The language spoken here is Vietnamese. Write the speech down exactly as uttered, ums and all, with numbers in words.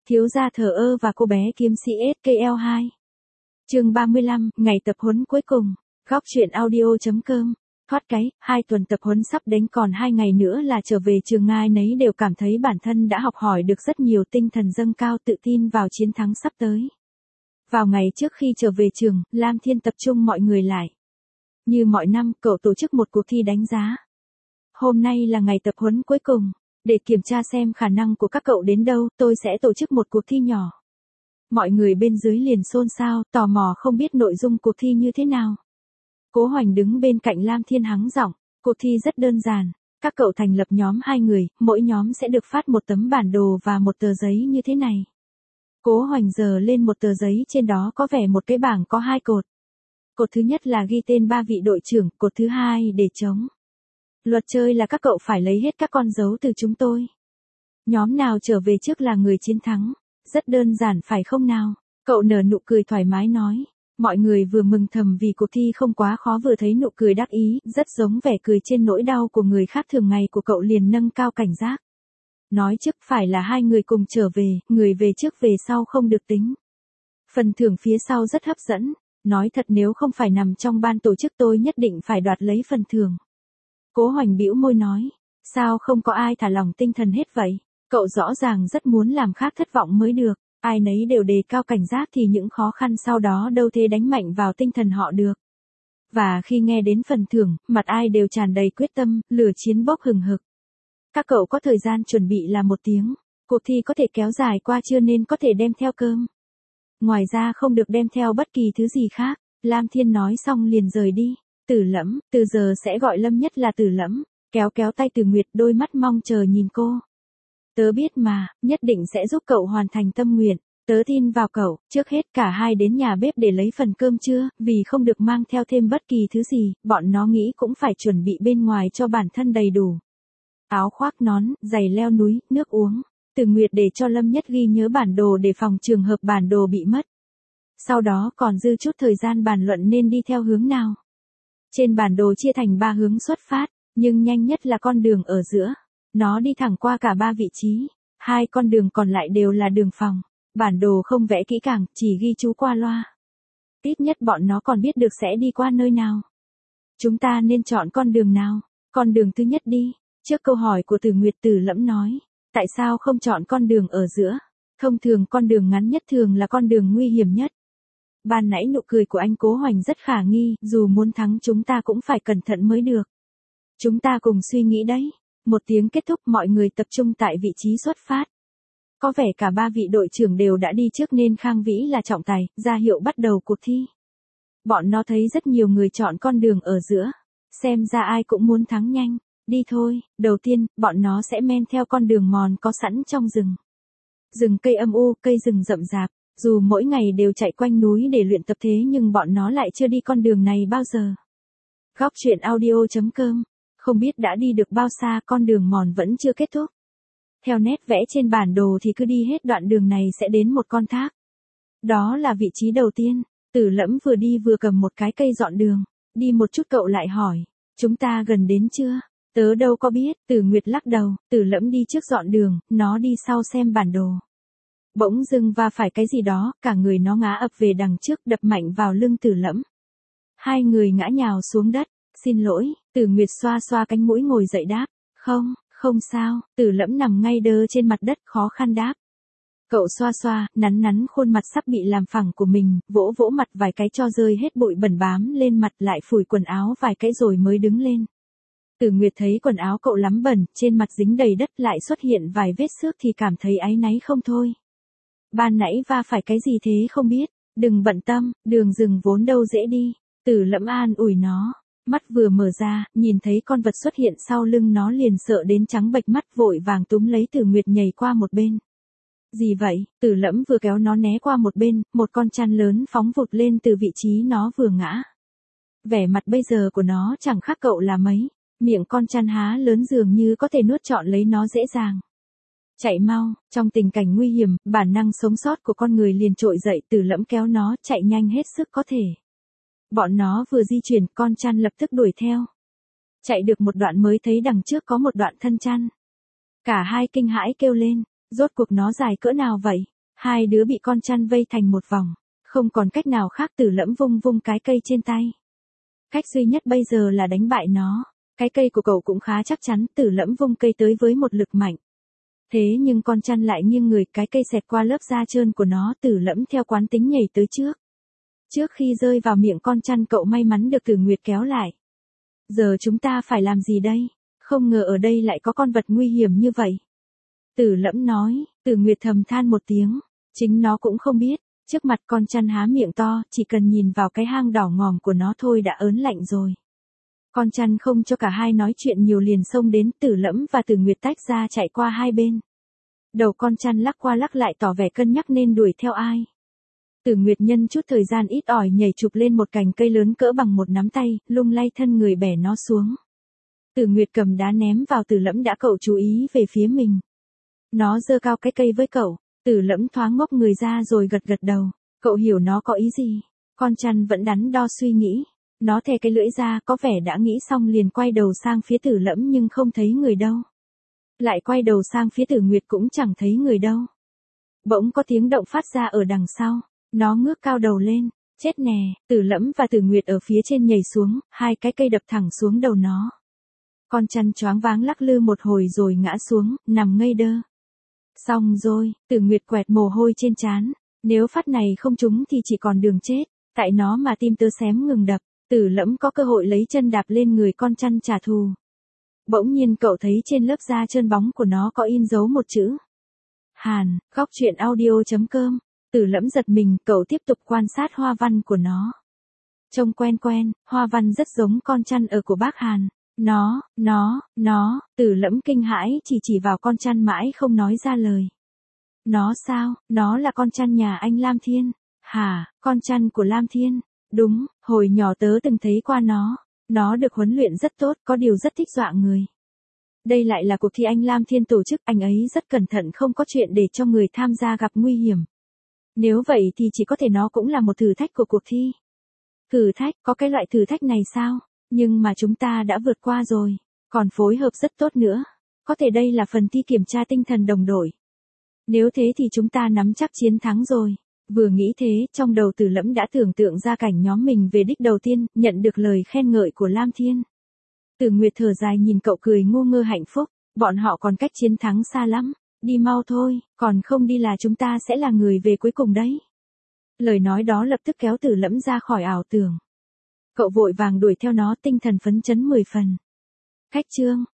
Thiếu gia thờ ơ và cô bé kiếm sĩ ét ca lờ hai. Chương ba mươi lăm, ngày tập huấn cuối cùng. Góc truyện audio chấm com. Thoát cái, hai tuần tập huấn sắp đến, còn hai ngày nữa là trở về trường, ai nấy đều cảm thấy bản thân đã học hỏi được rất nhiều, tinh thần dâng cao, tự tin vào chiến thắng sắp tới. Vào ngày trước khi trở về trường, Lam Thiên tập trung mọi người lại. Như mọi năm, cậu tổ chức một cuộc thi đánh giá. Hôm nay là ngày tập huấn cuối cùng. Để kiểm tra xem khả năng của các cậu đến đâu, tôi sẽ tổ chức một cuộc thi nhỏ. Mọi người bên dưới liền xôn xao, tò mò không biết nội dung cuộc thi như thế nào. Cố Hoành đứng bên cạnh Lam Thiên hắng giọng, cuộc thi rất đơn giản. Các cậu thành lập nhóm hai người, mỗi nhóm sẽ được phát một tấm bản đồ và một tờ giấy như thế này. Cố Hoành giơ lên một tờ giấy, trên đó có vẻ một cái bảng có hai cột. Cột thứ nhất là ghi tên ba vị đội trưởng, cột thứ hai để trống. Luật chơi là các cậu phải lấy hết các con dấu từ chúng tôi. Nhóm nào trở về trước là người chiến thắng. Rất đơn giản phải không nào? Cậu nở nụ cười thoải mái nói. Mọi người vừa mừng thầm vì cuộc thi không quá khó, vừa thấy nụ cười đắc ý, rất giống vẻ cười trên nỗi đau của người khác thường ngày của cậu, liền nâng cao cảnh giác. Nói trước phải là hai người cùng trở về, người về trước về sau không được tính. Phần thưởng phía sau rất hấp dẫn. Nói thật, nếu không phải nằm trong ban tổ chức tôi nhất định phải đoạt lấy phần thưởng. Cố Hoành bĩu môi nói, sao không có ai thả lỏng tinh thần hết vậy? Cậu rõ ràng rất muốn làm khác thất vọng mới được, ai nấy đều đề cao cảnh giác thì những khó khăn sau đó đâu thể đánh mạnh vào tinh thần họ được. Và khi nghe đến phần thưởng, mặt ai đều tràn đầy quyết tâm, lửa chiến bốc hừng hực. Các cậu có thời gian chuẩn bị là một tiếng, cuộc thi có thể kéo dài qua trưa nên có thể đem theo cơm. Ngoài ra không được đem theo bất kỳ thứ gì khác. Lam Thiên nói xong liền rời đi. Tử Lẫm, từ giờ sẽ gọi Lâm Nhất là Tử Lẫm, kéo kéo tay Từ Nguyệt, đôi mắt mong chờ nhìn cô. Tớ biết mà, nhất định sẽ giúp cậu hoàn thành tâm nguyện, tớ tin vào cậu. Trước hết cả hai đến nhà bếp để lấy phần cơm trưa, vì không được mang theo thêm bất kỳ thứ gì, bọn nó nghĩ cũng phải chuẩn bị bên ngoài cho bản thân đầy đủ. Áo khoác, nón, giày leo núi, nước uống. Từ Nguyệt để cho Lâm Nhất ghi nhớ bản đồ để phòng trường hợp bản đồ bị mất. Sau đó còn dư chút thời gian bàn luận nên đi theo hướng nào. Trên bản đồ chia thành ba hướng xuất phát, nhưng nhanh nhất là con đường ở giữa. Nó đi thẳng qua cả ba vị trí, hai con đường còn lại đều là đường phòng. Bản đồ không vẽ kỹ càng, chỉ ghi chú qua loa. Ít nhất bọn nó còn biết được sẽ đi qua nơi nào. Chúng ta nên chọn con đường nào? Con đường thứ nhất đi. Trước câu hỏi của Từ Nguyệt, Tử Lẫm nói, tại sao không chọn con đường ở giữa? Thông thường con đường ngắn nhất thường là con đường nguy hiểm nhất. Ban nãy nụ cười của anh Cố Hoành rất khả nghi, dù muốn thắng chúng ta cũng phải cẩn thận mới được. Chúng ta cùng suy nghĩ đấy. Một tiếng kết thúc, mọi người tập trung tại vị trí xuất phát. Có vẻ cả ba vị đội trưởng đều đã đi trước nên Khang Vĩ là trọng tài, ra hiệu bắt đầu cuộc thi. Bọn nó thấy rất nhiều người chọn con đường ở giữa. Xem ra ai cũng muốn thắng nhanh. Đi thôi, đầu tiên, bọn nó sẽ men theo con đường mòn có sẵn trong rừng. Rừng cây âm u, cây rừng rậm rạp. Dù mỗi ngày đều chạy quanh núi để luyện tập thế nhưng bọn nó lại chưa đi con đường này bao giờ. Góc truyện audio chấm com. Không biết đã đi được bao xa, con đường mòn vẫn chưa kết thúc. Theo nét vẽ trên bản đồ thì cứ đi hết đoạn đường này sẽ đến một con thác. Đó là vị trí đầu tiên. Tử Lẫm vừa đi vừa cầm một cái cây dọn đường. Đi một chút cậu lại hỏi, chúng ta gần đến chưa? Tớ đâu có biết. Tử Nguyệt lắc đầu. Tử Lẫm đi trước dọn đường, nó đi sau xem bản đồ. Bỗng dưng va phải cái gì đó, cả người nó ngã ập về đằng trước, đập mạnh vào lưng Tử Lẫm. Hai người ngã nhào xuống đất. Xin lỗi. Tử Nguyệt xoa xoa cánh mũi ngồi dậy đáp. Không, không sao. Tử Lẫm nằm ngay đơ trên mặt đất khó khăn đáp. Cậu xoa xoa, nắn nắn khuôn mặt sắp bị làm phẳng của mình, vỗ vỗ mặt vài cái cho rơi hết bụi bẩn bám lên mặt, lại phủi quần áo vài cái rồi mới đứng lên. Tử Nguyệt thấy quần áo cậu lắm bẩn, trên mặt dính đầy đất, lại xuất hiện vài vết xước thì cảm thấy áy náy không thôi. Ban nãy va phải cái gì thế không biết, đừng bận tâm, đường rừng vốn đâu dễ đi. Tử Lẫm an ủi nó. Mắt vừa mở ra, nhìn thấy con vật xuất hiện sau lưng nó liền sợ đến trắng bệch mắt, vội vàng túm lấy Tử Nguyệt nhảy qua một bên. Gì vậy? Tử Lẫm vừa kéo nó né qua một bên, một con chăn lớn phóng vụt lên từ vị trí nó vừa ngã. Vẻ mặt bây giờ của nó chẳng khác cậu là mấy, miệng con chăn há lớn dường như có thể nuốt trọn lấy nó dễ dàng. Chạy mau. Trong tình cảnh nguy hiểm, bản năng sống sót của con người liền trội dậy. Tử Lẫm kéo nó chạy nhanh hết sức có thể. Bọn nó vừa di chuyển, con chăn lập tức đuổi theo. Chạy được một đoạn mới thấy đằng trước có một đoạn thân chăn. Cả hai kinh hãi kêu lên, rốt cuộc nó dài cỡ nào vậy? Hai đứa bị con chăn vây thành một vòng, không còn cách nào khác Tử Lẫm vung vung cái cây trên tay. Cách duy nhất bây giờ là đánh bại nó. Cái cây của cậu cũng khá chắc chắn, Tử Lẫm vung cây tới với một lực mạnh. Thế nhưng con chăn lại nghiêng người, cái cây xẹt qua lớp da trơn của nó, Tử Lẫm theo quán tính nhảy tới trước. Trước khi rơi vào miệng con chăn cậu may mắn được Tử Nguyệt kéo lại. Giờ chúng ta phải làm gì đây? Không ngờ ở đây lại có con vật nguy hiểm như vậy. Tử Lẫm nói, Tử Nguyệt thầm than một tiếng, chính nó cũng không biết, trước mặt con chăn há miệng to, chỉ cần nhìn vào cái hang đỏ ngòm của nó thôi đã ớn lạnh rồi. Con chăn không cho cả hai nói chuyện nhiều liền xông đến, Tử Lẫm và Tử Nguyệt tách ra chạy qua hai bên. Đầu con chăn lắc qua lắc lại tỏ vẻ cân nhắc nên đuổi theo ai. Tử Nguyệt nhân chút thời gian ít ỏi nhảy chụp lên một cành cây lớn cỡ bằng một nắm tay, lung lay thân người bẻ nó xuống. Tử Nguyệt cầm đá ném vào Tử Lẫm đã cậu chú ý về phía mình. Nó giơ cao cái cây với cậu, Tử Lẫm thoáng ngốc người ra rồi gật gật đầu, cậu hiểu nó có ý gì. Con chăn vẫn đắn đo suy nghĩ, nó thè cái lưỡi ra có vẻ đã nghĩ xong liền quay đầu sang phía Tử Lẫm nhưng không thấy người đâu. Lại quay đầu sang phía Tử Nguyệt cũng chẳng thấy người đâu. Bỗng có tiếng động phát ra ở đằng sau, nó ngước cao đầu lên, chết nè, Tử Lẫm và Tử Nguyệt ở phía trên nhảy xuống, hai cái cây đập thẳng xuống đầu nó. Con chăn choáng váng lắc lư một hồi rồi ngã xuống, nằm ngây đơ. Xong rồi, Tử Nguyệt quẹt mồ hôi trên trán, nếu phát này không trúng thì chỉ còn đường chết, tại nó mà tim tớ xém ngừng đập, Tử Lẫm có cơ hội lấy chân đạp lên người con chăn trả thù. Bỗng nhiên cậu thấy trên lớp da trơn bóng của nó có in dấu một chữ. Hàn, góc truyện audio chấm com. Tử Lẫm giật mình, cậu tiếp tục quan sát hoa văn của nó. Trông quen quen, hoa văn rất giống con chăn ở của bác Hàn. Nó, nó, nó, Tử Lẫm kinh hãi chỉ chỉ vào con chăn mãi không nói ra lời. Nó sao, nó là con chăn nhà anh Lam Thiên. Hả, con chăn của Lam Thiên. Đúng, hồi nhỏ tớ từng thấy qua nó. Nó được huấn luyện rất tốt, có điều rất thích dọa người. Đây lại là cuộc thi anh Lam Thiên tổ chức, anh ấy rất cẩn thận không có chuyện để cho người tham gia gặp nguy hiểm. Nếu vậy thì chỉ có thể nó cũng là một thử thách của cuộc thi. Thử thách, có cái loại thử thách này sao? Nhưng mà chúng ta đã vượt qua rồi, còn phối hợp rất tốt nữa. Có thể đây là phần thi kiểm tra tinh thần đồng đội. Nếu thế thì chúng ta nắm chắc chiến thắng rồi. Vừa nghĩ thế, trong đầu Tử Lẫm đã tưởng tượng ra cảnh nhóm mình về đích đầu tiên, nhận được lời khen ngợi của Lam Thiên. Tử Nguyệt thở dài nhìn cậu cười ngu ngơ hạnh phúc, bọn họ còn cách chiến thắng xa lắm, đi mau thôi, còn không đi là chúng ta sẽ là người về cuối cùng đấy. Lời nói đó lập tức kéo Tử Lẫm ra khỏi ảo tưởng. Cậu vội vàng đuổi theo nó, tinh thần phấn chấn mười phần. Khách trương,